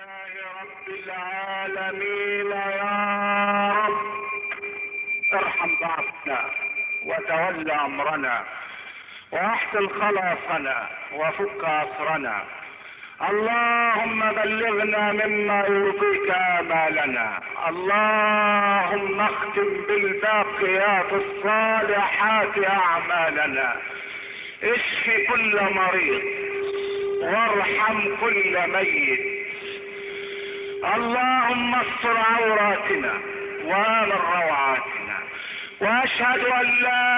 رب العالمين يا رب ارحم ضعفنا وتول امرنا واحسن خلاصنا وفك اسرنا. اللهم بلغنا مما يرضيك امالنا. اللهم اختم بالباقيات الصالحات اعمالنا. اشف كل مريض وارحم كل ميت. اللهم استر عوراتنا وآمن روعاتنا. واشهد ان لا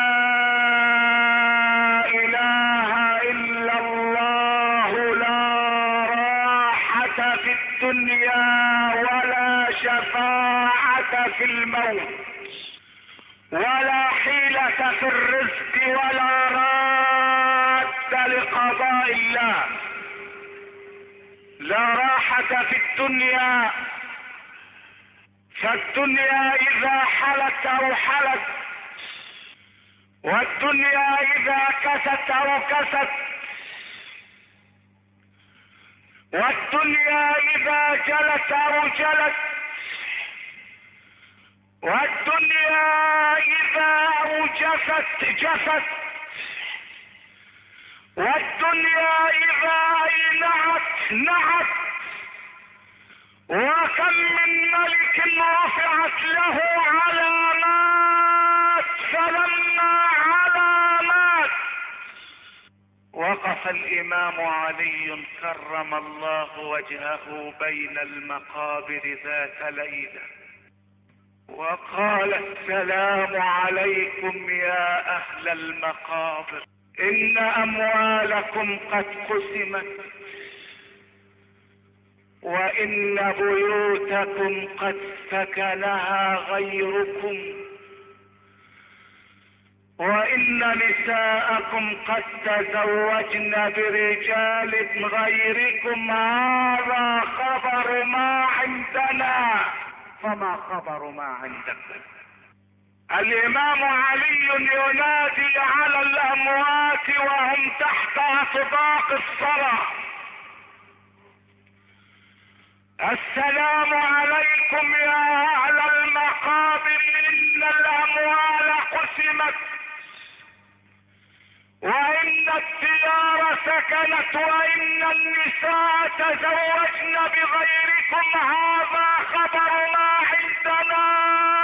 اله الا الله لا راحة في الدنيا ولا شفاعة في الموت ولا حيلة في الرزق ولا راد لقضاء الله. لا راحة في الدنيا، فالدنيا اذا حلت او حلت، والدنيا اذا كست او كست، والدنيا اذا جلت او جلت، والدنيا اذا اوجفت جفت، والدنيا اذا اينعت نعت. وكم من ملك رفعت له علامات فلما علامات وقف الامام علي كرم الله وجهه بين المقابر ذات ليلة وقال: السلام عليكم يا اهل المقابر، ان اموالكم قد قسمت، وان بيوتكم قد سكنها غيركم، وان نساءكم قد تزوجن برجال غيركم. هذا خبر ما عندنا، فما خبر ما عندكم؟ الامام علي ينادي على الاموات وهم تحت اطباق الصلاة: السلام عليكم يا اهل المقابر، ان الاموال قسمت، وان الديار سكنت، وان النساء تزوجن بغيركم. هذا خبر ما عندنا،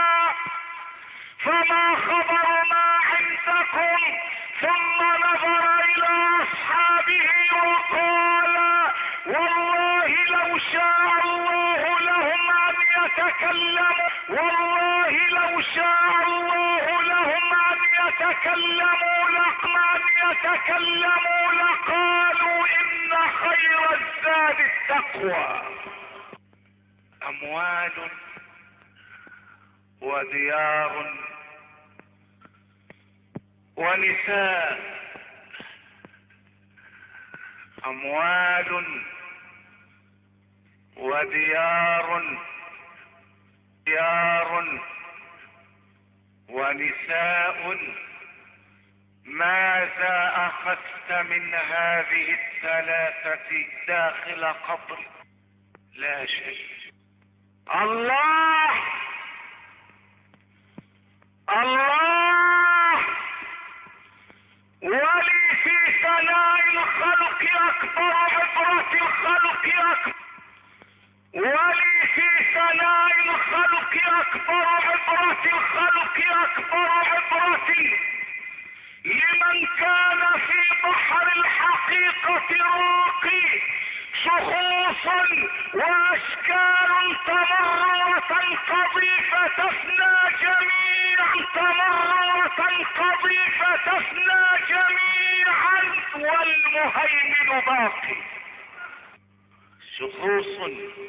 فما خبر ما عندكم؟ ثم نظر الى اصحابه وقال: والله لو شاء الله لهم ان يتكلموا، والله لو شاء الله لهم ان يتكلموا لقالوا ان خير الزاد التقوى. اموال وديار ونساء، اموال وديار ونساء. ماذا اخذت من هذه الثلاثة داخل قبر؟ لا شيء. الله الله، ولي في ثناء الخلق اكبر عبرة الخلق اكبر، ولي في ثناء الخلق اكبر عبرة الخلق اكبر عبرتي لمن كان في بحر الحقيقة راقي. شخوص واشكال تمر وتنقضي فتفنى جميعا، تمر وتنقضي فتفنى جميعا، والمهيمن باقي. شخوص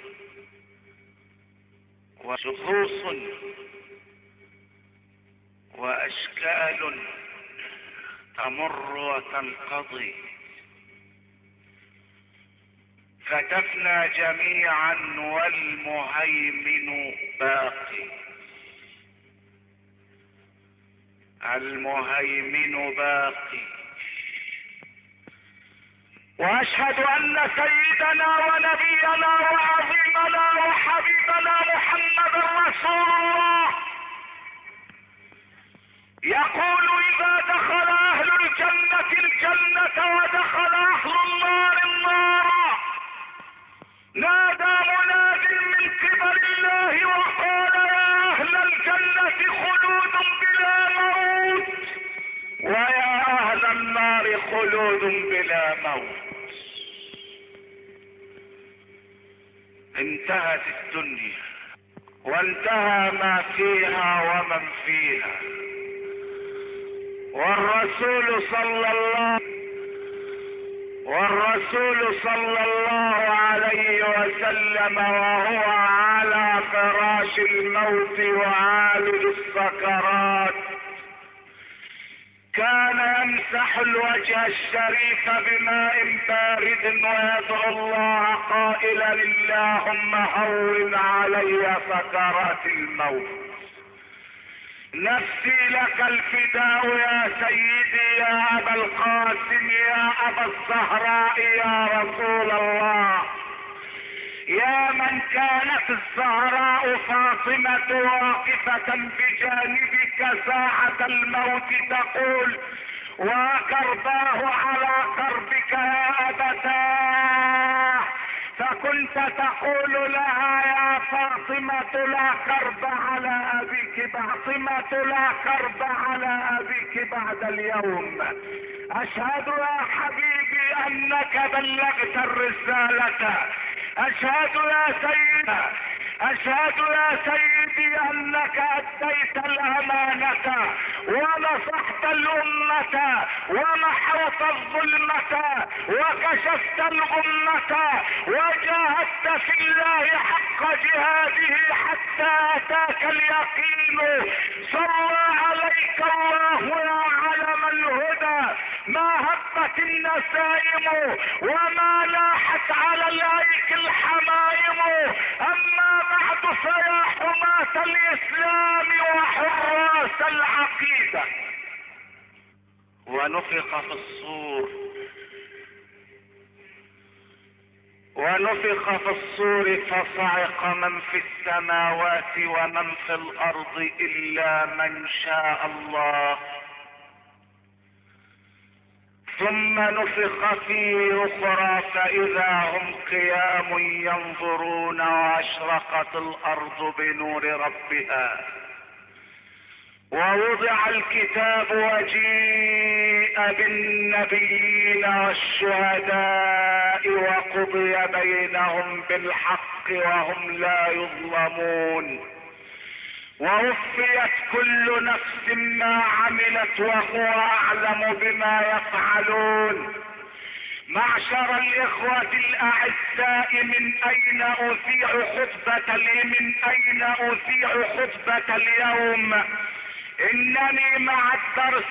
واشكال تمر وتنقضي فتفنى جميعا، والمهيمن باقي. المهيمن باقي. واشهد ان سيدنا ونبينا وعظيمنا وحبيبنا محمد رسول الله يقول اذا دخل اهل الجنة الجنة ودخل اهل النار النار نادى مناد من قبل الله وقال يا اهل الجنة خلود بلا موت ويا اهل النار خلود بلا موت. انتهت الدنيا وانتهى ما فيها ومن فيها، والرسول صلى الله عليه وسلم وهو على فراش الموت وعالج السكرات كان يمسح الوجه الشريف بماء بارد ويدعو الله قائلا اللهم هون علي سكرات الموت. نفسي لك الفداء يا سيدي يا ابا القاسم يا ابا الزهراء يا رسول الله، يا من كانت الزهراء فاطمة واقفة بجانبك ساعة الموت تقول وكرباه على كربك يا أبتاه، فكنت تقول لها يا فاطمة لا كرب على أبيك، فاطمة لا كرب على أبيك بعد اليوم. أشهد يا حبيبي أنك بلغت الرسالة، أشهد يا سيدي أنك أديت الأمانة ونصحت الأمة ومحوت الظلمة وكشفت الغمة وجاهدت في الله حق جهاده حتى أتاك اليقين. صلى عليك الله يا علم الهدى، ما هبت النسائم وما لاحت على الأيك الحمائم. أما بعد فيا حماة الإسلام وحراس العقيدة. ونفخ في الصور فصعق من في السماوات ومن في الأرض إلا من شاء الله، ثم نفخ فيه أخرى فإذا هم قيام ينظرون وأشرقت الأرض بنور ربها ووضع الكتاب وجيء بالنبيين والشهداء وقضي بينهم بالحق وهم لا يظلمون ووفيت كل نفس ما عملت وهو أعلم بما يفعلون. معشر الإخوة الأعزاء من أين أذيع خطبة اليوم؟ إنني مع الدرس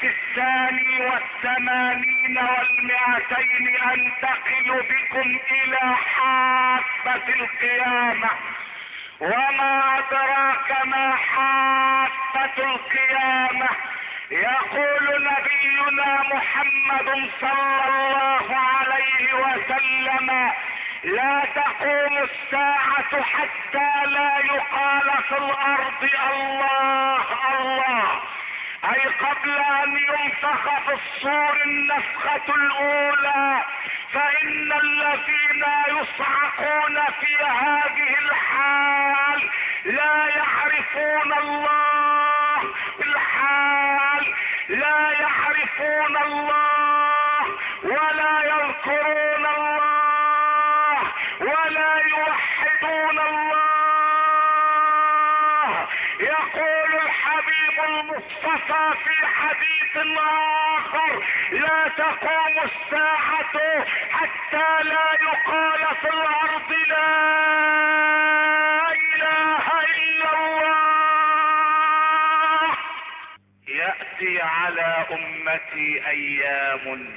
82 و200 أنتقل بكم إلى حافة القيامة. وما أدراك ما حافة القيامة؟ يقول نبينا محمد صلى الله عليه وسلم لا تقوم الساعة حتى لا يقال في الأرض الله الله، أي قبل أن ينفخ في الصور النفخة الأولى، فإن الذين يصعقون في هذه الحال لا يعرفون الله بالحال، لا يعرفون الله ولا يذكرون الله ولا يوحدون الله. يقول الحبيب المصطفى في حديث آخر لا تقوم الساعة حتى لا يقال في الأرض لا إله إلا الله. يأتي على أمتي أيام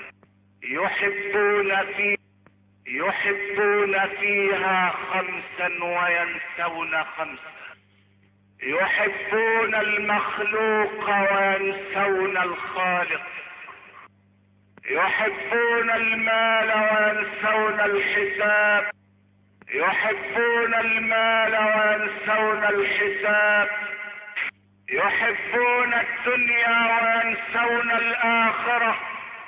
يحبون فيها خمسا وينسون خمسا، يحبون المخلوق وينسون الخالق، يحبون المال وينسون الحساب، يحبون المال وينسون الحساب، يحبون الدنيا وينسون الآخرة،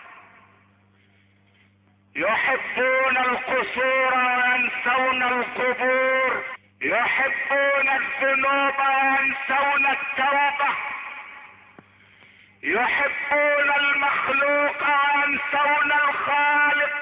يحبون القصور وينسون القبور، يحبون الذنوب وينسون التوبة، يحبون المخلوق وينسون الخالق.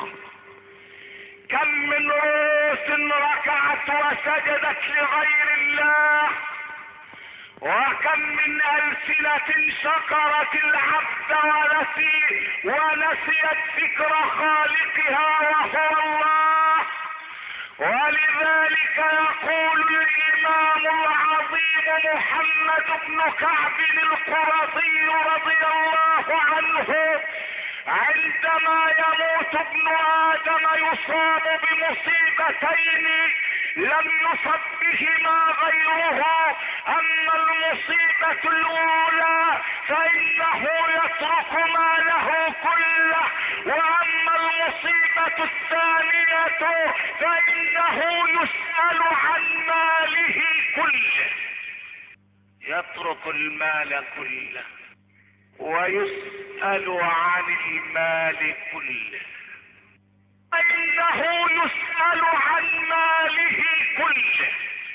كم من رؤوس ركعت وسجدت لغير الله، وكم من ألسنة شكرت العبد ونسيت ذكر خالقها وهو الله. ولذلك يقول الإمام العظيم محمد بن كعب القرظي رضي الله عنه: عندما يموت ابن آدم يصاب بمصيبتين لم يصب بهما غيره. أما المصيبة الأولى فإنه يترك ماله كله، وأما المصيبة الثانية فإنه يسأل عن ماله كله. يترك المال كله ويسأل عن المال كله، إنه يسأل عن ماله كله،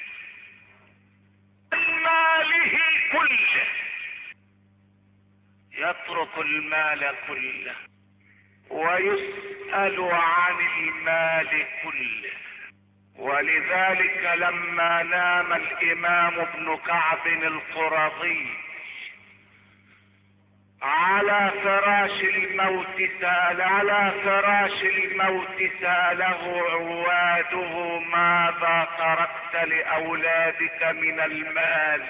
عن ماله كله. يترك المال كله ويسأل عن المال كله. ولذلك لما نام الإمام ابن كعب القرظي على فراش الموت سأله عواده: ماذا تركت لأولادك من المال؟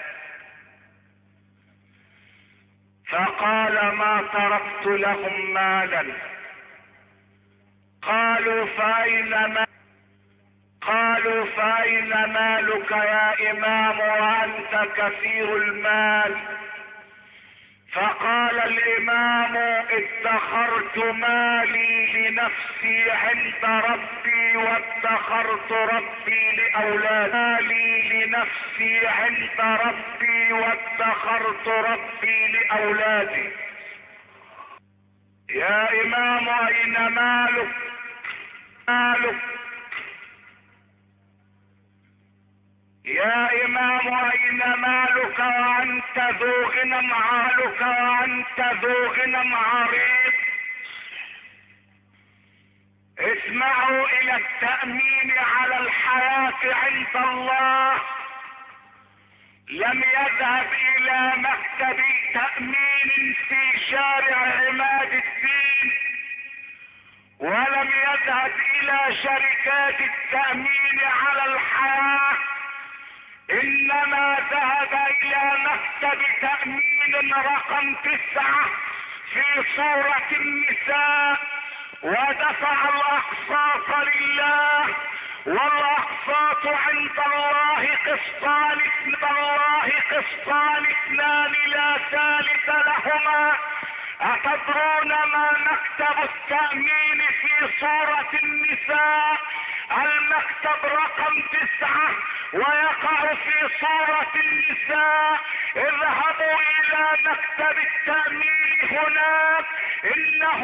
فقال: ما تركت لهم مالا. قالوا: فأين مالك يا إمام وأنت كثير المال؟ فقال الإمام: ادخرت مالي لنفسي عند ربي وادخرت ربي لأولادي. مالي لنفسي عند ربي وادخرت ربي لأولادي. يا إمام أين مالك؟ يا إمام أين مالك وأنت ذو غنى عريض؟ اسمعوا إلى التأمين على الحياة عند الله. لم يذهب إلى مكتب تأمين في شارع عماد الدين، ولم يذهب إلى شركات التأمين على الحياة، إنما ذهب إلى مكتب تأمين رقم 9 في صورة النساء، ودفع الأقساط لله. والأقساط عند الله قسطان 2 لا ثالث لهما. أتدرون ما مكتب التأمين في صورة النساء؟ المكتب رقم 9 ويقع في صورة النساء. اذهبوا إلى مكتب التأمين هناك، إنه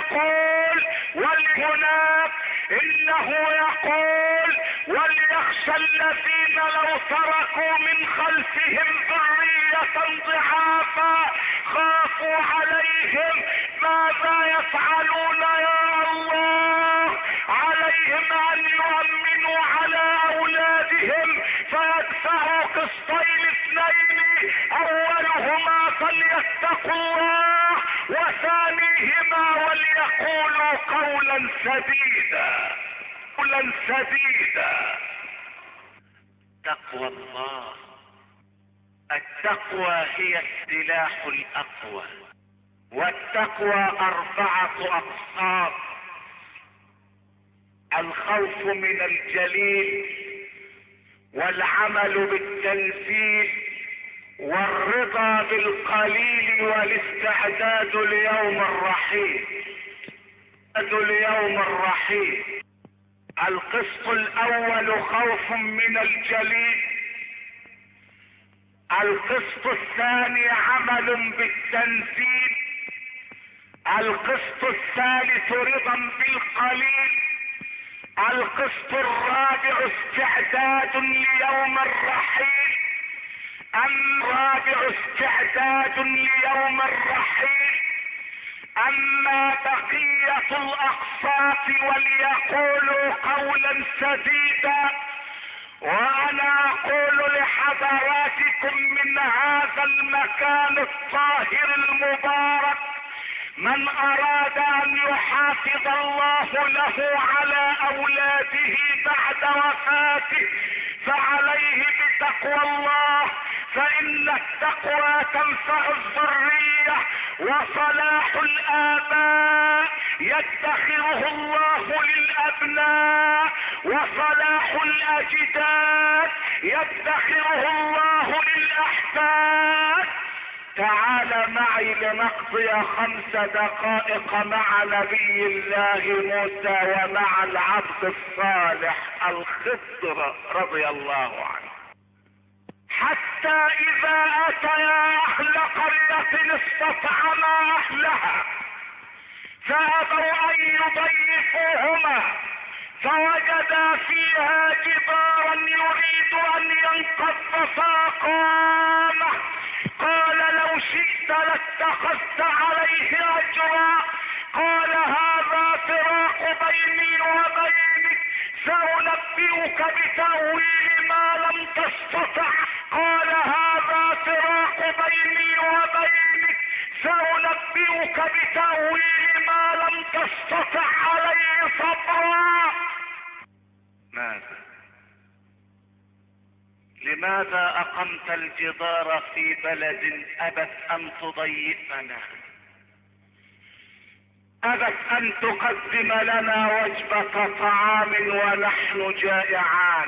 يقول: وليخشى الذين لو تركوا من خلفهم ذرية ضعافا خافوا عليهم ماذا يفعلون. يا الله، عليهم أن يؤمنوا على أولادهم فيدفعوا قسطين 2: أولهما فليتقوا الله، وثانيهما وليقولوا قولا سديدا. تقوى الله. التقوى هي السلاح الأقوى، والتقوى 4 أقسام: الخوف من الجليل، والعمل بالتنزيل، والرضا بالقليل، والاستعداد ليوم الرحيل. اليوم الرحيل. القسط الاول خوف من الجليل، القسط الثاني عمل بالتنزيل، القسط الثالث رضا بالقليل، القسط الرابع استعداد ليوم الرحيل. الرابع استعداد ليوم الرحيل. اما بقية الاقساط وليقولوا قولا سديدا، وانا اقول لحضراتكم من هذا المكان الطاهر المبارك: من اراد ان يحافظ الله له على اولاده بعد وفاته فعليه بتقوى الله، فان التقوى تنفع الذرية، وصلاح الاباء يدخره الله للابناء، وصلاح الاجداد يدخره الله للاحفاد. تعال معي لنقضي 5 دقائق مع نبي الله موسى ومع العبد الصالح الخضر رضي الله عنه. حتى اذا اتيا اهل قرية استطعما اهلها فابوا ان يضيفوهما، فوجدا فيها جدارا يريد ان ينقض فاقامه. قال لو شئت لاتخذت عليه اجرا. قال هذا فراق بيني وبينك، سأنبئك بتأويل ما لم تستطع. قال هذا فراق بيني وبينك، سأنبئك بتأويل ما لم تستطع عليه صبرا. ماذا؟ لماذا اقمت الجدار في بلد ابت ان تضيفنا، ابت ان تقدم لنا وجبة طعام ونحن جائعان؟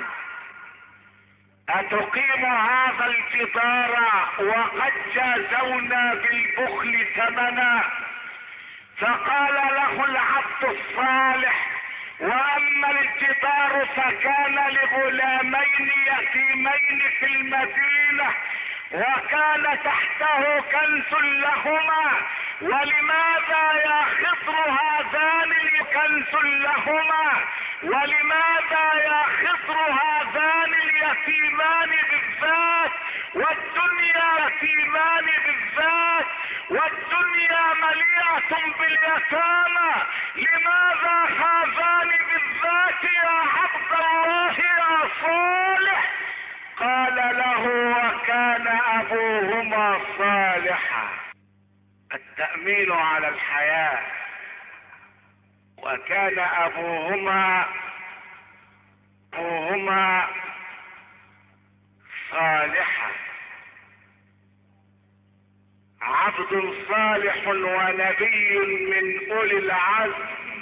اتقيم هذا الجدار وقد جازونا بالبخل ثمنا؟ فقال له العبد الصالح: واما الجدار فكان لغلامين يتيمين في المدينة، وكان تحته كنز لهما. ولماذا يا خضر هذان الكنز لهما؟ ولماذا يا خضر هذان اليتيمان بالذات؟ والدنيا يتيمان بالذات، والدنيا مليئة باليتامى، لماذا هذان بالذات يا عبد الله يا صالح؟ قال له: وكان ابوهما صالحا. التأمين على الحياة. وكان ابوهما صالحا. عبد صالح ونبي من اولي العزم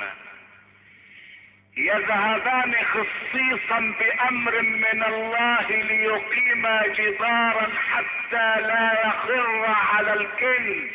يذهبان خصيصا بامر من الله ليقيما جدارا حتى لا يخر على الكنز.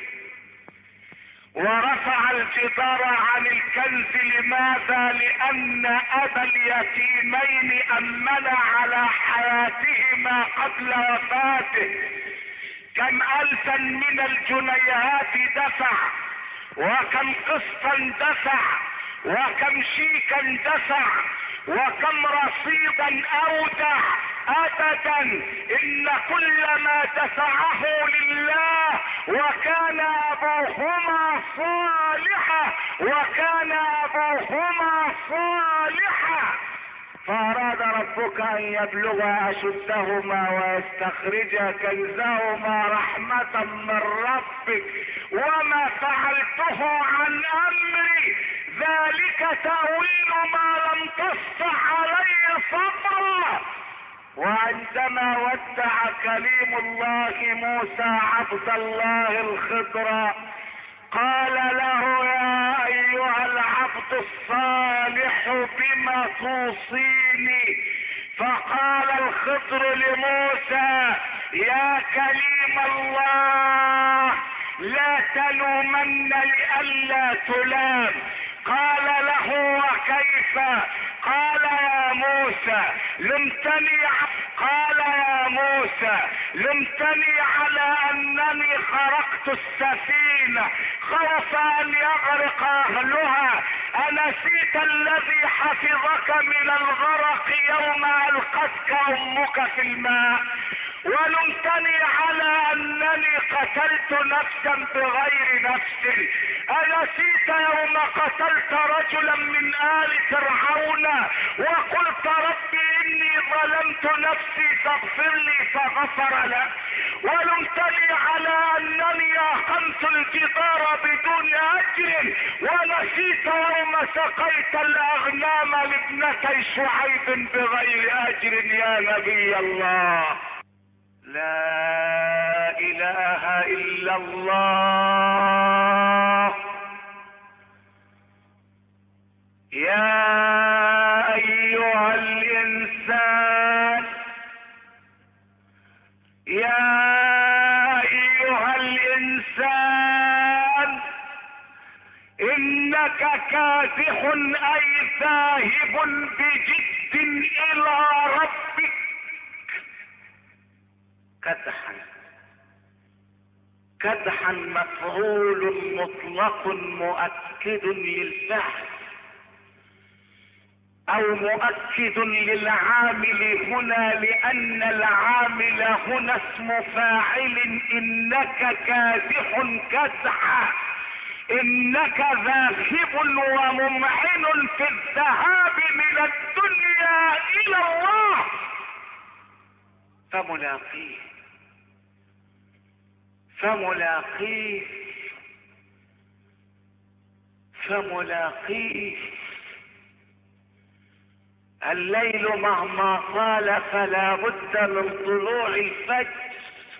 ورفع الجدار عن الكنز. لماذا؟ لان ابا اليتيمين امن على حياتهما قبل وفاته. كم الفا من الجنيهات دفع، وكم قسطا دفع، وكم شيكا دفع، وكم رصيدا اودع. ابدا، ان كل ما دفعه لله. وكان ابوهما صالحا، وكان ابوهما صالحا. فاراد ربك ان يبلغا اشدهما ويستخرجا كنزهما رحمة من ربك، وما فعلته عن امري، ذلك تأويل ما لم تستطع عليه صبرا. وعندما ودع كليم الله موسى عبد الله الخضر قال له: يا ايها العبد الصالح بما توصيني؟ فقال الخضر لموسى: يا كليم الله، لا تلومن لئلا تلام، قال له وكيف؟ قال يا موسى لمتني قال يا موسى لمتني على انني خرقت السفينة خوف ان يغرق اهلها، انسيت الذي حفظك من الغرق يوم القتك امك في الماء؟ ولمتني على انني قتلت نفسا بغير نفس، انسيت يوم قتلت رجلا من آل فرعون وقلت ربي اني ظلمت نفسي فاغفر لي فغفر له؟ ولمتني على انني اقمت الجدار بدون اجر، ونسيت يوم سقيت الاغنام لابنتي شعيب بغير اجر يا نبي الله. لا اله الا الله. يا ايها الانسان، يا ايها الانسان، انك كادح اي ذاهب بجد الى ربك كدحا. كدحا مفعول مطلق مؤكد للفعل او مؤكد للعامل هنا، لان العامل هنا اسم فاعل. انك كادح كدحا، انك ذاهب وممعن في الذهاب من الدنيا الى الله فملاقيه. فملاقيه فملاقيه. الليل مهما طال فلا بد من طلوع الفجر،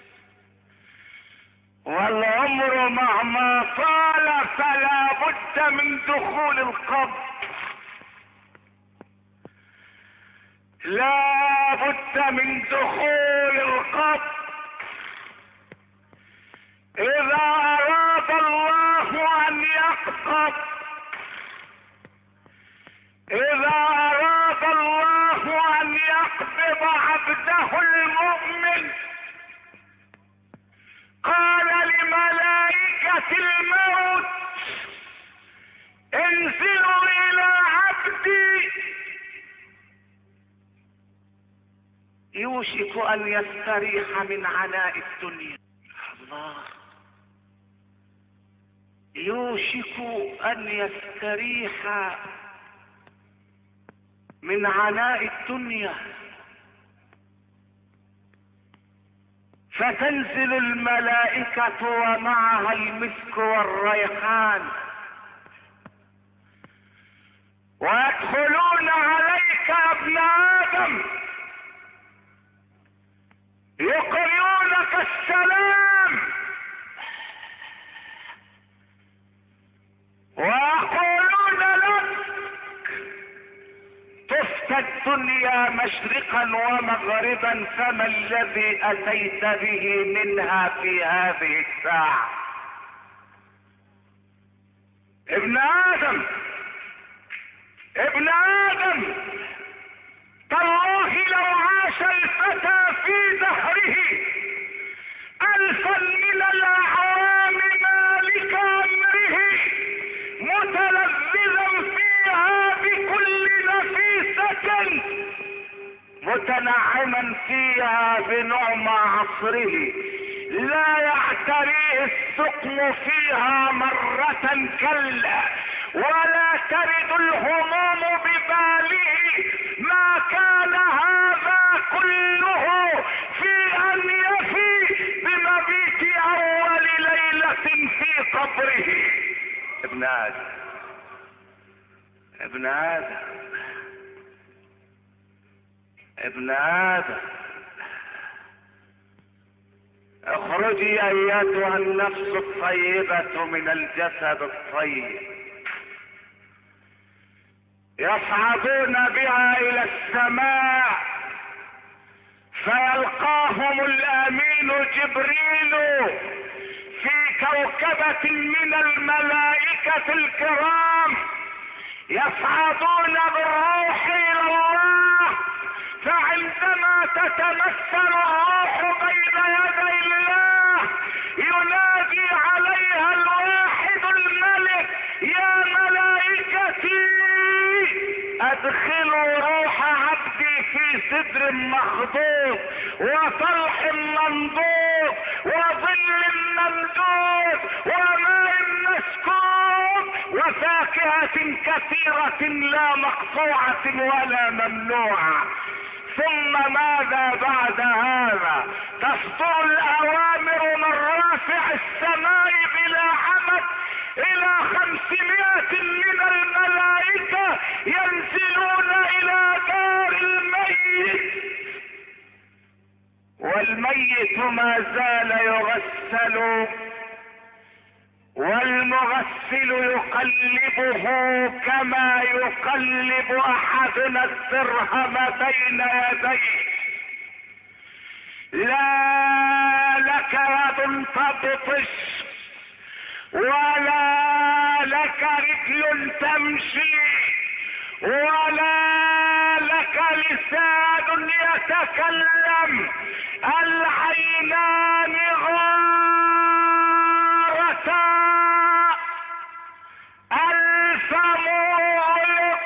والعمر مهما طال فلا بد من دخول القبر. لا بد من دخول القبر. اذا اراد الله ان يقبض، اذا اراد الله ان يقبض عبده المؤمن قال لملائكة الموت انزلوا الى عبدي يوشك ان يستريح من عناء الدنيا. الله، يوشك ان يستريح من عناء الدنيا. فتنزل الملائكة ومعها المسك والريحان ويدخلون عليك يا ابن آدم يقرئونك السلام ويقولون لك تفتى الدنيا مشرقا ومغربا، فما الذي اتيت به منها في هذه الساعة؟ ابن آدم، ابن آدم، تالله لو عاش الفتى في دهره 1000 من الأعوام مالك أمره متلذذا فيها بكل نفيسة متنعما فيها بنعم عصره، لا يعتريه السقم فيها مرة كلا، ولا ترد الهموم بباله ما كان هذا كله في ان يفي بمبيت اول ليلة في قبره. ابن آدم، ابن آدم، ابن آدم، اخرجي ايتها النفس الطيبة من الجسد الطيب. يصعدون بها الى السماء فيلقاهم الامين جبريل في كوكبة من الملائكة الكرام يصعدون بالروح الى الله، فعندما تتمثل الروح بين يدي الله ينادي عليها الواحد الملك: يا ملائكتي ادخلوا روح عبدي في سدر مخضوض وطلح منضود وظل ممدود وماء مسكوب وفاكهة كثيرة لا مقطوعة ولا ممنوعة. ثم ماذا بعد هذا؟ تصدر الأوامر من رافع السماء بلا عمد إلى 500 من الملائكة ينزلون إلى دار الميت، والميت ما زال يغسل والمغسل يقلبه كما يقلب احدنا الدرهم بين يديه. لا لك يد تبطش ولا لك رجل تمشي ولا لك لسان يتكلم، العينان غارتا، الفم غلق،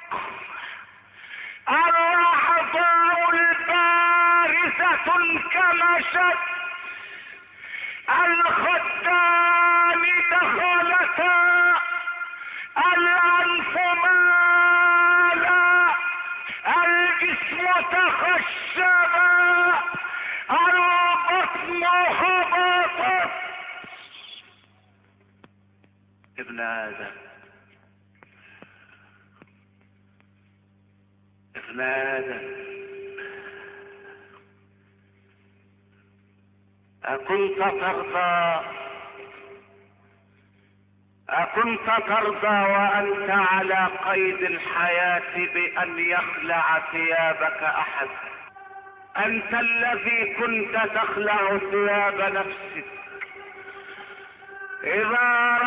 الاعضاء البارزة كمشت، الخدان دخلتا، الانف مالا، الجسم تخشبا، البطن هبطت. ابن آدم، ابن آدم، أكنت ترضى وأنت على قيد الحياة بأن يخلع ثيابك أحد؟ أنت الذي كنت تخلع ثياب نفسك. إذا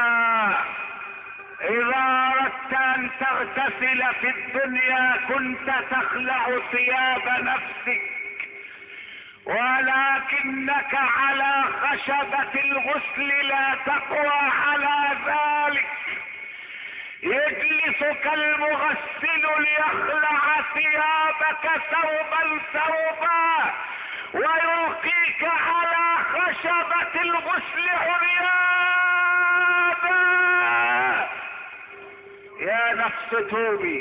أردت أن تغتسل في الدنيا كنت تخلع ثياب نفسك، ولكنك على خشبة الغسل لا تقوى على ذلك. يجلسك المغسل ليخلع ثيابك ثوبا ثوبا ويلقيك على خشبة الغسل عريانا. يا نفس توبي،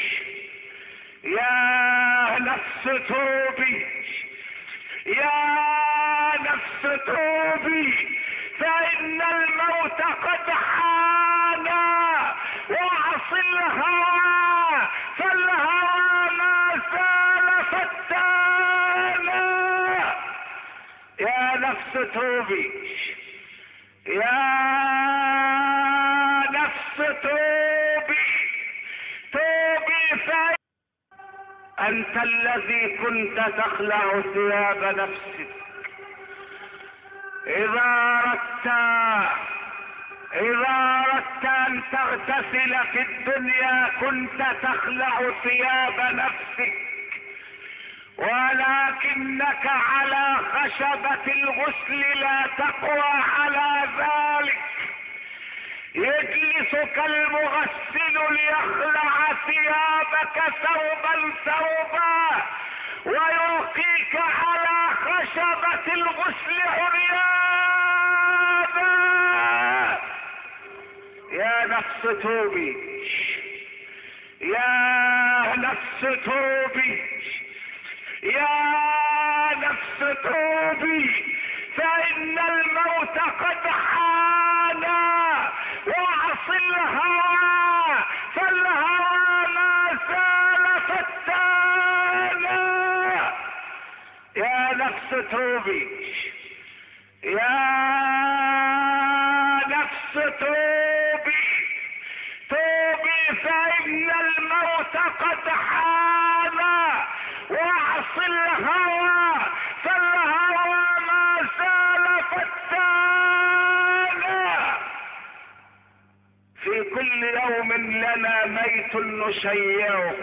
يا نفس توبي، يا نفس توبي، فإن الموت قد حان، واعص الهوى فالهوى ما زال فتانا. يا نفس توبي، يا نفس توبي، توبي فإن أنت الذي كنت تخلع ثياب نفسك. إذا أردت أن تغتسل في الدنيا كنت تخلع ثياب نفسك، ولكنك على خشبة الغسل لا تقوى على ذلك. يجلسك المغسل ليخلع ثيابك ثوبا ثوبا ويلقيك على خشبة الغسل عريانا. يا نفس توبي، يا نفس توبي، يا نفس توبي، فإن الموت قد حان، واعص الهوى فالهوى ما زال فتانا. يا نفس توبي، يا نفس توبي، توبي، فإن الموت قد حان، واعص الهوى فالهوى ما زال فتانا. في كل كل يوم لنا ميت نشيعه،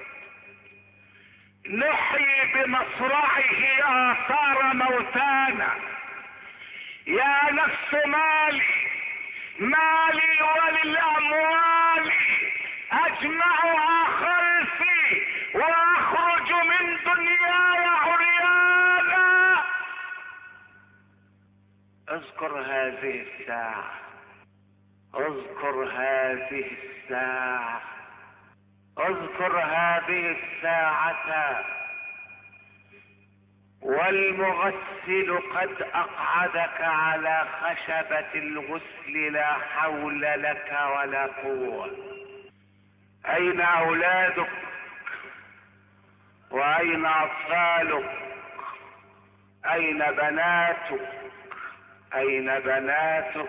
نحيي بمصرعه آثار موتانا. يا نفس مالي مالي وللأموال أجمعها خلفي وأخرج من دنياي عريانا. اذكر هذه الساعة، اذكر هذه الساعة، اذكر هذه الساعة. والمغسل قد اقعدك على خشبة الغسل، لا حول لك ولا قوة. اين اولادك واين اطفالك؟ اين بناتك؟ اين بناتك؟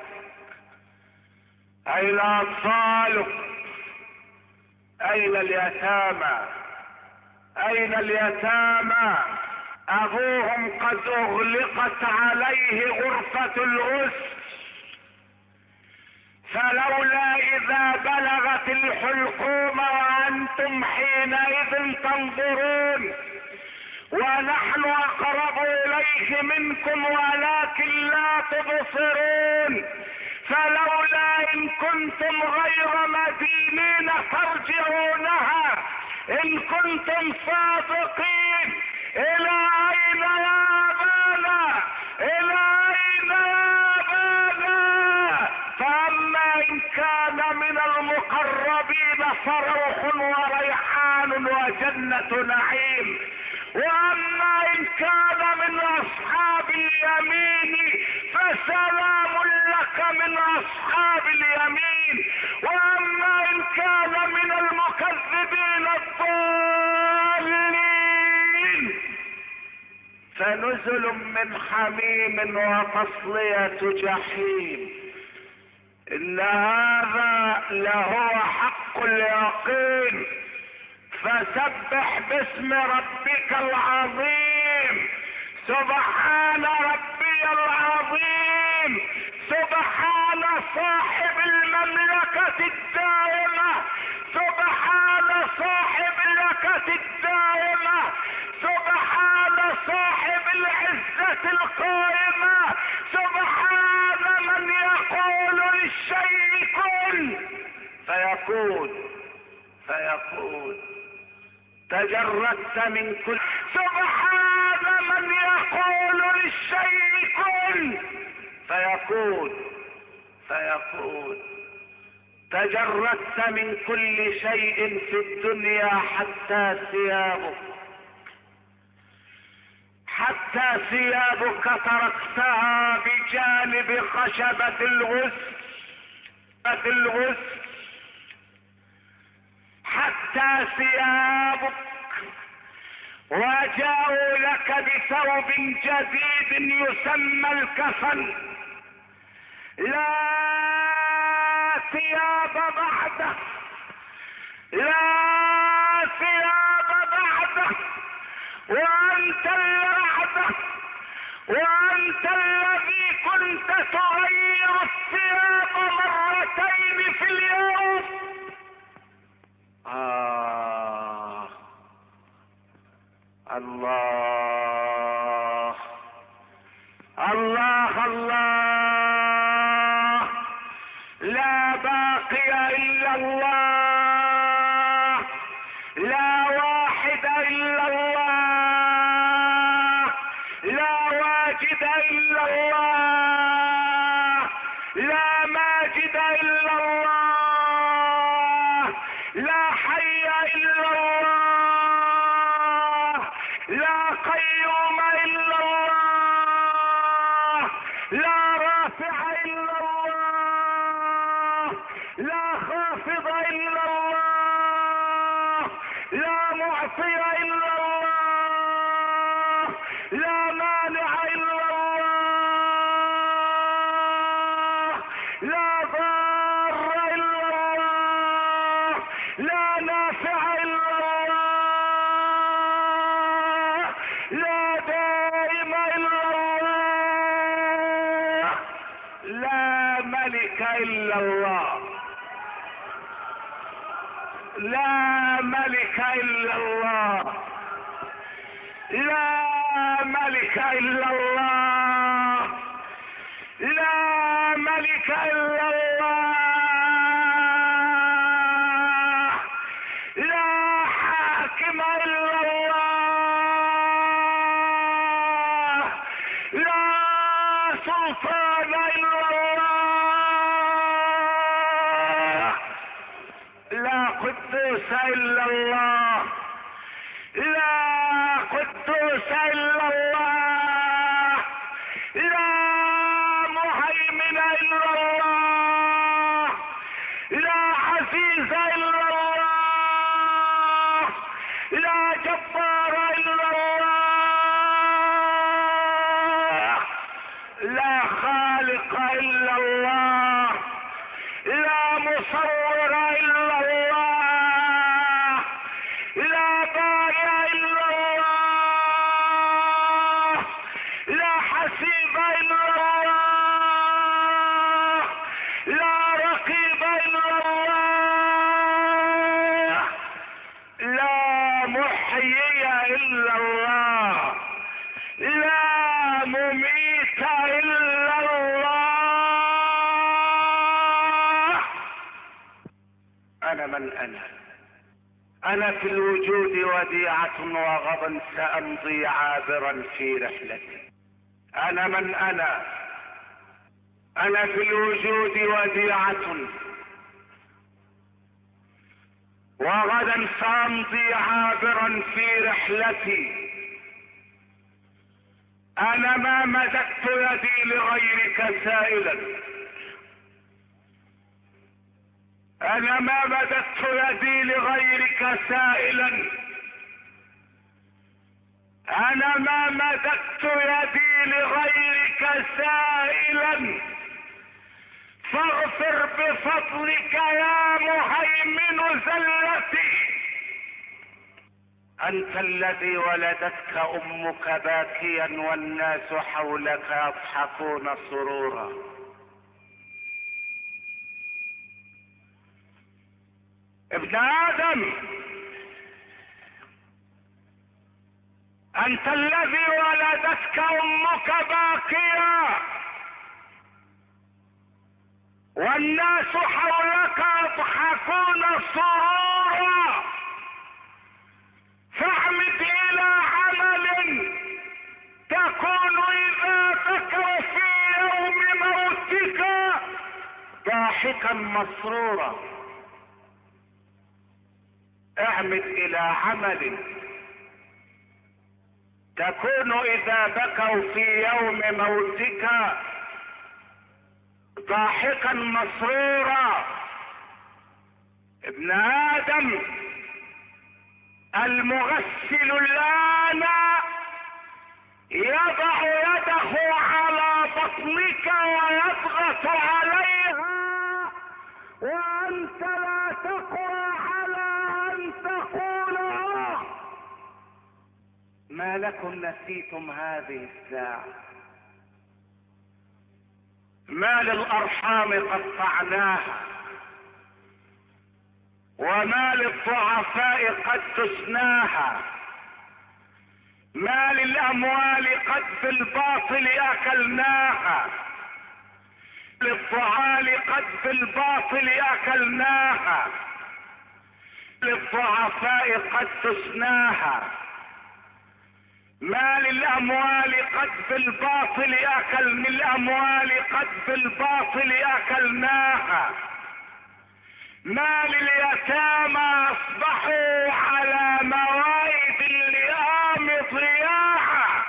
اين اطفالك؟ اين اليتامى؟ اين اليتامى؟ ابوهم قد اغلقت عليه غرفة الغسل، فلولا اذا بلغت الحلقوم وانتم حينئذ تنظرون ونحن اقرب اليه منكم ولكن لا تبصرون، فلولا ان كنتم غير مدينين ترجعونها ان كنتم صادقين. الى اين يا ابانا؟ الى اين يا ابانا؟ فاما ان كان من المقربين فروح وريحان وجنة نعيم، واما ان كان من اصحاب اليمين فسلام لك من اصحاب اليمين، واما ان كان من المكذبين الضالين فنزل من حميم وتصلية جحيم. ان هذا لهو حق اليقين. فسبح باسم ربك العظيم. سبحان ربي العظيم. سبحان صاحب المملكة الدائمة. سبحان صاحب المملكة الدائمة. سبحان صاحب العزة القائمة. سبحان من يقول للشيء كن فيكون فيكون. تجردت من كل. سبحان من يقول للشيء كن فيكون فيكون. تجردت من كل شيء في الدنيا حتى ثيابك، حتى ثيابك تركتها بجانب خشبة الغسل، حتى ثيابك، وجاءوا لك بثوب جديد يسمى الكفن. لا ثياب بعده، لا ثياب بعده، وانت الوعده، وانت الذي كنت تغير الثياب مرتين في اليوم. الله الله الله. لا باقي الا الله، لا واحد الا الله، لا واجد الا الله، لا ماجد الا الله، لا حي الا الله، لا قيوم الا الله، لا رافع الا الله، لا خافض الا الله، لا معطي الا الله، لا مانع الا الله، لا ضار الا الله، لا نافع الا الله، لا دائم الا الله، لا ملك الا الله. لا ملك الا الله، لا ملك الا الله، لا ملك الا الله، لا حاكم الا الله، لا سلطان الا الله، لا قدوس الا الله، لا قدوس الا الله، لا مهيمن الا الله، لا عزيز الا الله، لا جبار الا الله، لا خالق الا الله، لا مصور الا الله، لا بارئ الا الله، لا حسيب الا الله، لا رقيب الا الله، لا محيي الا الله، لا مميت الا الله. انا من انا في الوجود وديعة وغدا سامضي عابرا في رحلتي. انا من انا في الوجود وديعة وغدا سامضي عابرا في رحلتي. انا ما مددت يدي لغيرك سائلا، انا ما مددت يدي لغيرك سائلا، انا ما مددت يدي لغيرك سائلا، فاغفر بفضلك يا مهيمن زلتي. انت الذي ولدتك امك باكيا والناس حولك يضحكون سرورا. ابن ادم، انت الذي ولدتك امك باكيا والناس حولك يضحكون سرورا، فاعمد الى عمل تكون اذا بكوا في يوم موتك ضاحكا مسرورا. اعمد الى عمل تكون اذا بكوا في يوم موتك ضاحكا مسرورا. ابن ادم، المغسل الان يضع يده على بطنك ويضغط عليها وانت لا تقوى على ان تقول ما لكم نسيتم هذه الساعة؟ ما للارحام قطعناها وما للضعفاء قد دسناها، ما للاموال قد بالباطل اكلناها، للضعال قد بالباطل اكلناها، للضعفاء قد دسناها، ما للاموال قد بالباطل اكلنا، الاموال قد بالباطل اكلناها، ما لليتامى اصبحوا على موائد اللئام ضياعا،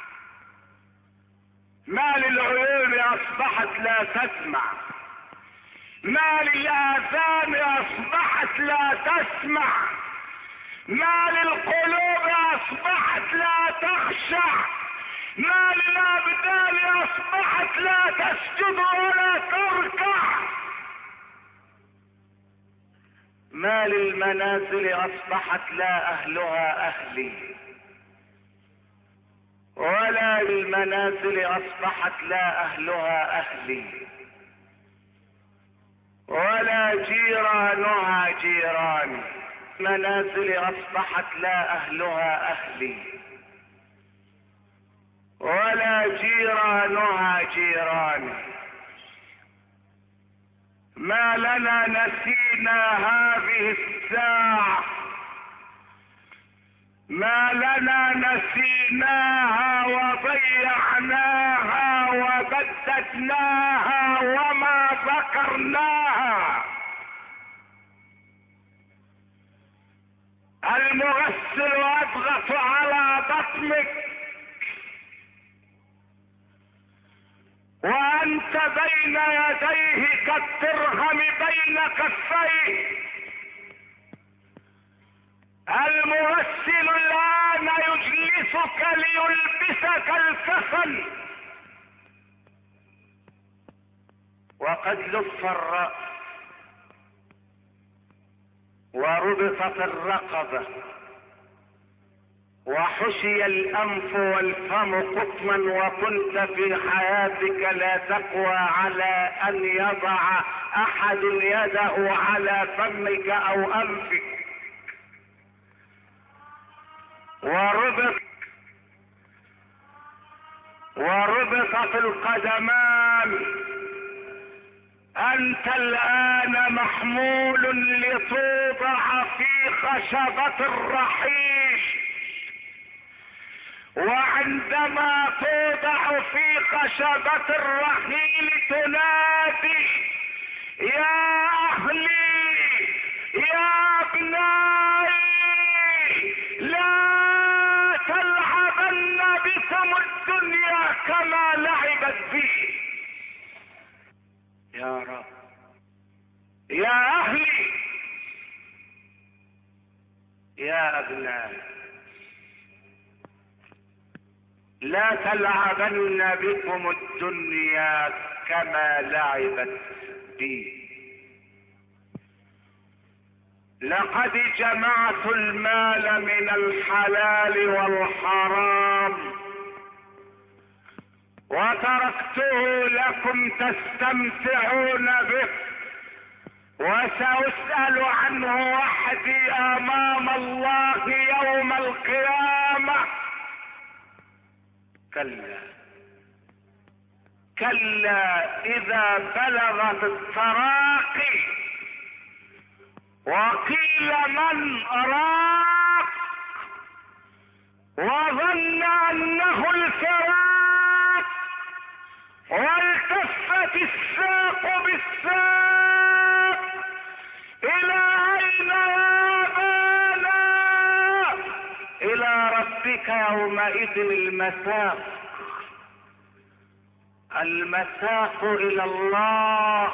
ما للعيون اصبحت لا تسمع، ما للاذان اصبحت لا تسمع، ما للقلوب اصبحت لا تخشع، ما للابدان اصبحت لا تسجد ولا تركع، ما للمنازل اصبحت لا اهلها اهلي، ولا للمنازل اصبحت لا اهلها اهلي، ولا جيرانها جيراني. منازل اصبحت لا اهلها اهلي ولا جيرانها جيراني. ما لنا نسينا هذه الساعة، ما لنا نسيناها وضيعناها وبددناها وما ذكرناها. المغسل يضغط على بطنك وانت بين يديه كالدرهم بين كفيه. المغسل الان يجلسك ليلبسك الكفن وقد لف الرأس وربطت الرقبة وحشي الانف والفم قطما، وكنت في حياتك لا تقوى على ان يضع احد يده على فمك او انفك، وربطت القدمان. انت الان محمول لتوضع في خشبة الرحيل، وعندما توضع في خشبة الرحيل تنادي يا اهلي يا ابنائي لا تلعبن بكم الدنيا كما لعبت بي. يا رب يا اهلي يا ابنائي لا تلعبن بكم الدنيا كما لعبت بي. لقد جمعت المال من الحلال والحرام وتركته لكم تستمتعون به، وسأسأل عنه وحدي امام الله يوم القيامة. كلا كلا اذا بلغت التراقي وقيل من راق وظن انه الفراق والتفت الساق بالساق الى اين يابانا؟ الى ربك يومئذ المساق. المساق الى الله،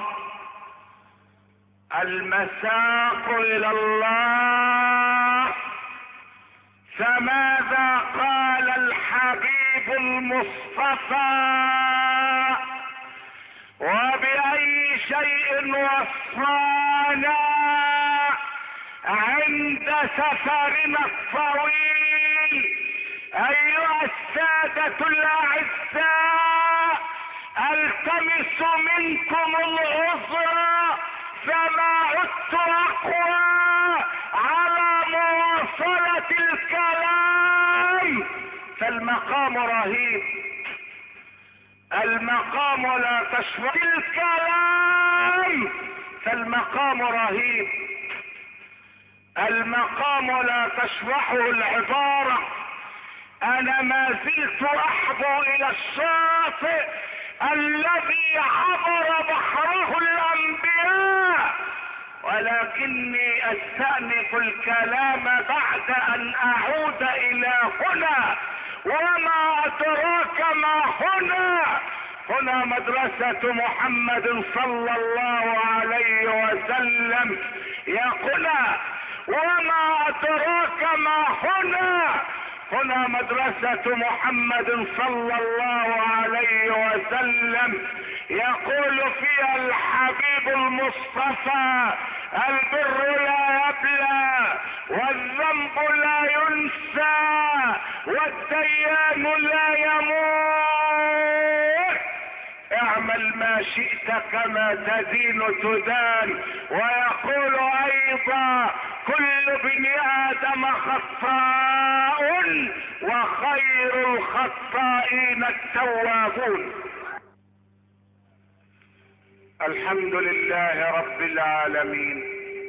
المساق الى الله. فماذا قال الحبيب المصطفى؟ وبأي شيء وصانا عند سفرنا الطويل؟ ايها السادة الاعزاء، التمس منكم العذر فما عدت اقوى على مواصلة الكلام، فالمقام رهيب. المقام لا تشرح الكلام، فالمقام رهيب. المقام لا تشرحه العبارة. انا ما زلت احبو الى الشاطئ الذي عبر بحره الانبياء، ولكني استأنف الكلام بعد ان اعود الى هنا. وما ادراك ما هنا؟ هنا مدرسة محمد صلى الله عليه وسلم. يقول وما ادراك ما هنا؟ هنا مدرسة محمد صلى الله عليه وسلم. يقول فيها الحبيب المصطفى البر لا يبلى والذنب لا ينسى والديان لا يموت. اعمل ما شئت كما تدين تدان. ويقول ايضا كل ابن ادم خطاء وخير الخطائين التوابون. الحمد لله رب العالمين،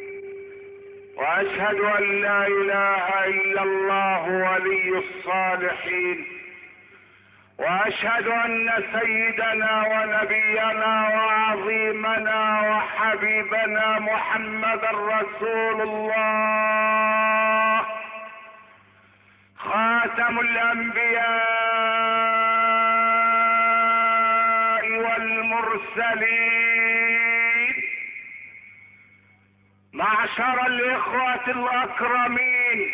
واشهد ان لا اله الا الله ولي الصالحين، واشهد ان سيدنا ونبينا وعظيمنا وحبيبنا محمدا رسول الله خاتم الانبياء والمرسلين. معشر الاخوة الاكرمين،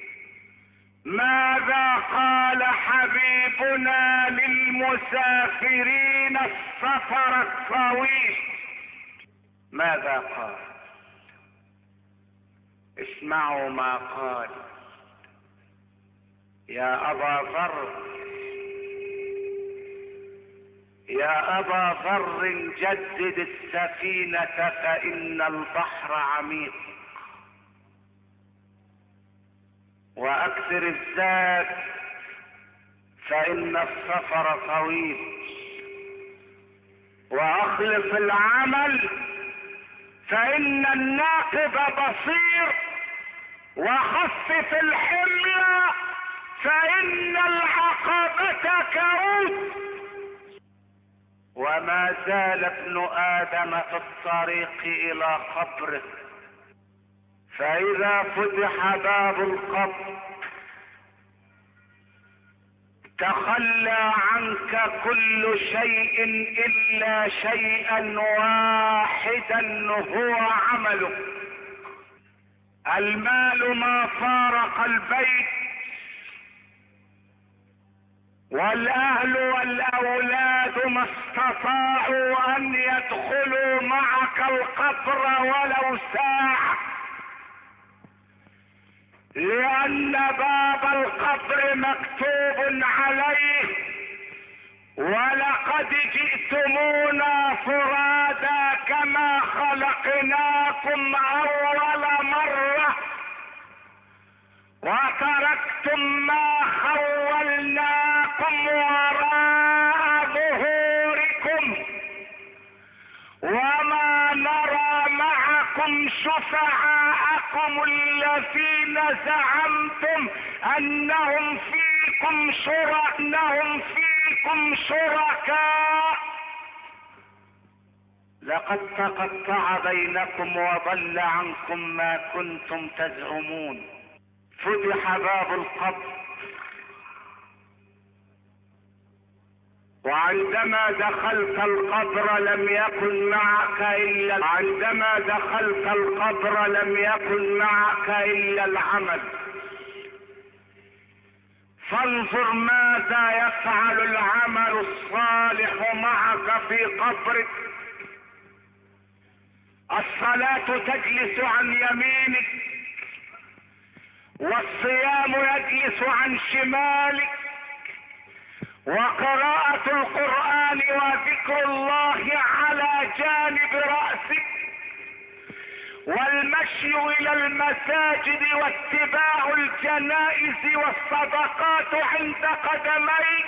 ماذا قال حبيبنا للمسافرين السفر الطويل؟ ماذا قال؟ اسمعوا ما قال: يا أبا ذر، يا أبا ذر، جدد السفينة فإن البحر عميق، واكثر الزاد فان السفر طويل، واخلص العمل فان الناقب بصير، وخفف الحمل فان العقبة كؤوس. وما زال ابن ادم في الطريق الى قبره، فاذا فتح باب القبر تخلى عنك كل شيء الا شيئا واحدا هو عملك. المال ما فارق البيت، والاهل والاولاد ما استطاعوا ان يدخلوا معك القبر ولو ساعة، لان باب القبر مكتوب عليه: ولقد جئتمونا فرادا كما خلقناكم اول مرة، وتركتم ما خولناكم وراء ظهوركم، وما نرى معكم شفعاءكم الذين زعمتم انهم فيكم شركاء. لقد تقطع بينكم وضل عنكم ما كنتم تزعمون. فتح باب القبر، وعندما دخلت القبر لم يكن معك إلا العمل. فانظر ماذا يفعل العمل الصالح معك في قبرك. الصلاة تجلس عن يمينك، والصيام يجلس عن شمالك، وقراءة القرآن وذكر الله على جانب رأسك، والمشي إلى المساجد واتباع الجنائز والصدقات عند قدميك،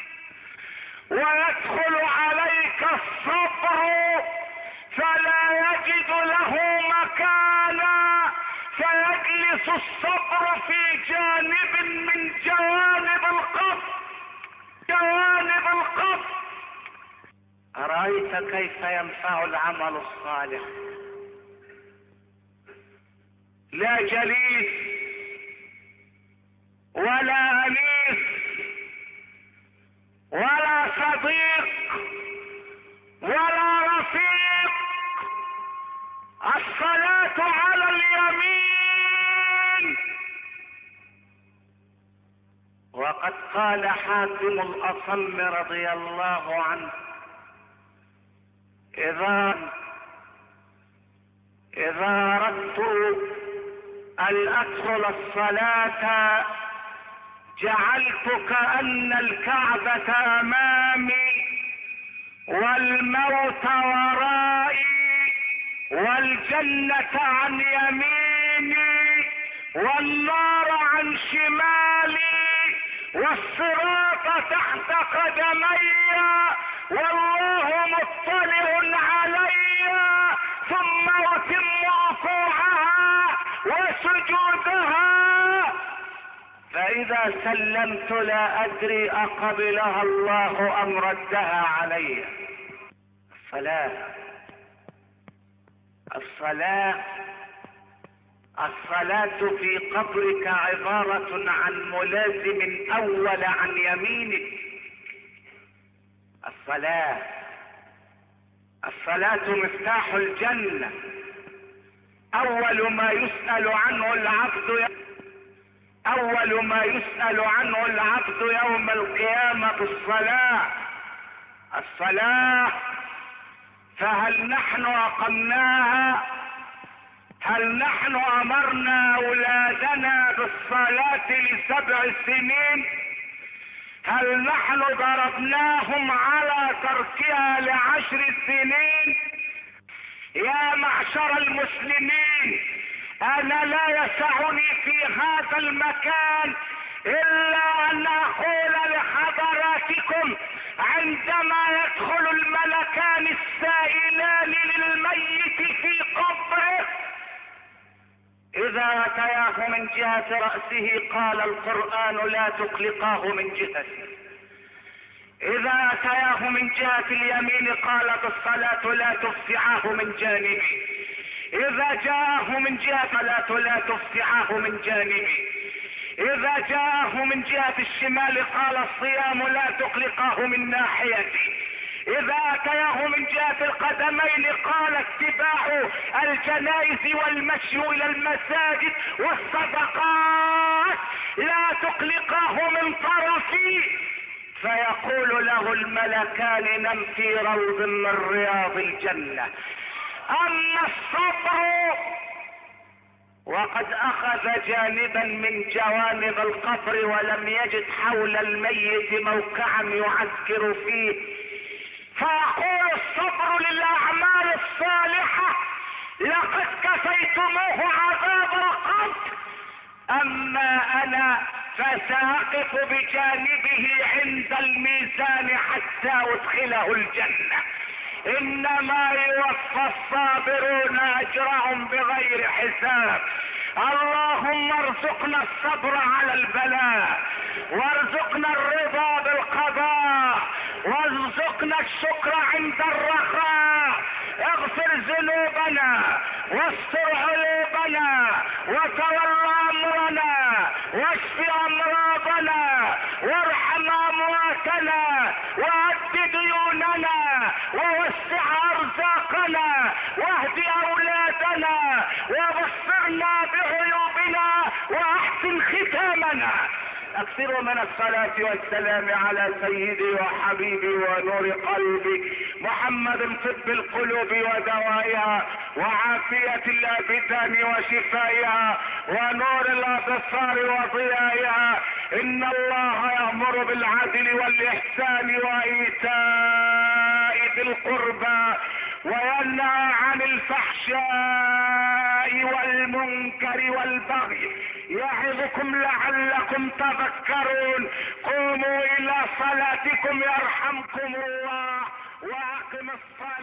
ويدخل عليك الصبر فلا يجد له مكانا، فيجلس الصبر في جانب من جوانب القبر. أرأيت كيف ينفع العمل الصالح؟ لا جليس ولا أنيس ولا صديق ولا رفيق. الصلاة على اليمين. وقد قال حاتم الأصم رضي الله عنه: إذا أردت أن أدخل الصلاة جعلت كأن الكعبة أمامي والموت ورائي والجنة عن يميني والنار عن شمالي والصراط تحت قدمي والله مطلع علي، ثم أتم ركوعها وسجودها. فإذا سلمت لا أدري أقبلها الله أم ردها علي. الصلاة في قبرك عبارة عن ملازم أول عن يمينك. الصلاة مفتاح الجنة. أول ما يسأل عنه العبد يوم القيامة الصلاة. فهل نحن أقمناها؟ هل نحن أمرنا أولادنا بالصلاة ل7 سنين؟ هل نحن ضربناهم على تركها ل10 سنين؟ يا معشر المسلمين، أنا لا يسعني في هذا المكان إلا أن أقول لحضراتكم عندما يدخل الملكان السائلان للميت في قبره إذا أتياه من جهة رأسه قال القرآن لا تقلقاه من جهته، إذا أتياه من جهة اليمين قالت الصلاة لا تفزعه من جانبه، إذا جاءه من جهة الصلاة لا تفزعه من جانبه، إذا جاءه من جهة الشمال قال الصيام لا تقلقاه من ناحيته، إذا أتياه من جهة القدمين قال اتباع الجنائز والمشي إلى المساجد والصدقات لا تقلقاه من طرفي. فيقول له الملكان نم في روض من رياض الجنة. أما الصبر وقد أخذ جانبا من جوانب القبر ولم يجد حول الميت موقعا يعسكر فيه، فيقول الصبر للأعمال الصالحة لقد كفيتموه عذاب القبر، أما أنا فساقف بجانبه عند الميزان حتى أدخله الجنة. إنما يوفى الصابرون أجرهم بغير حساب. اللهم ارزقنا الصبر على البلاء، وارزقنا الرضا بالقضاء، وارزقنا الشكر عند الرخاء. اغفر ذنوبنا واستر عيوبنا وتولى امرنا واشف امراضنا وارحم امواتنا وأد ديوننا ووسع ارزاقنا واهد اولادنا وبصرنا بعيوبنا واحسن ختامنا. اكثروا من الصلاة والسلام على سيدي وحبيبي ونور قلبي محمد، طب القلوب ودوائها وعافية الابدان وشفائها ونور الابصار وضيائها. ان الله يأمر بالعدل والاحسان وايتاء ذي القربى وينهى عن الفحشاء والمنكر والبغي يعظكم لعلكم تذكرون. قوموا الى صلاتكم يرحمكم الله واقم الصلاة.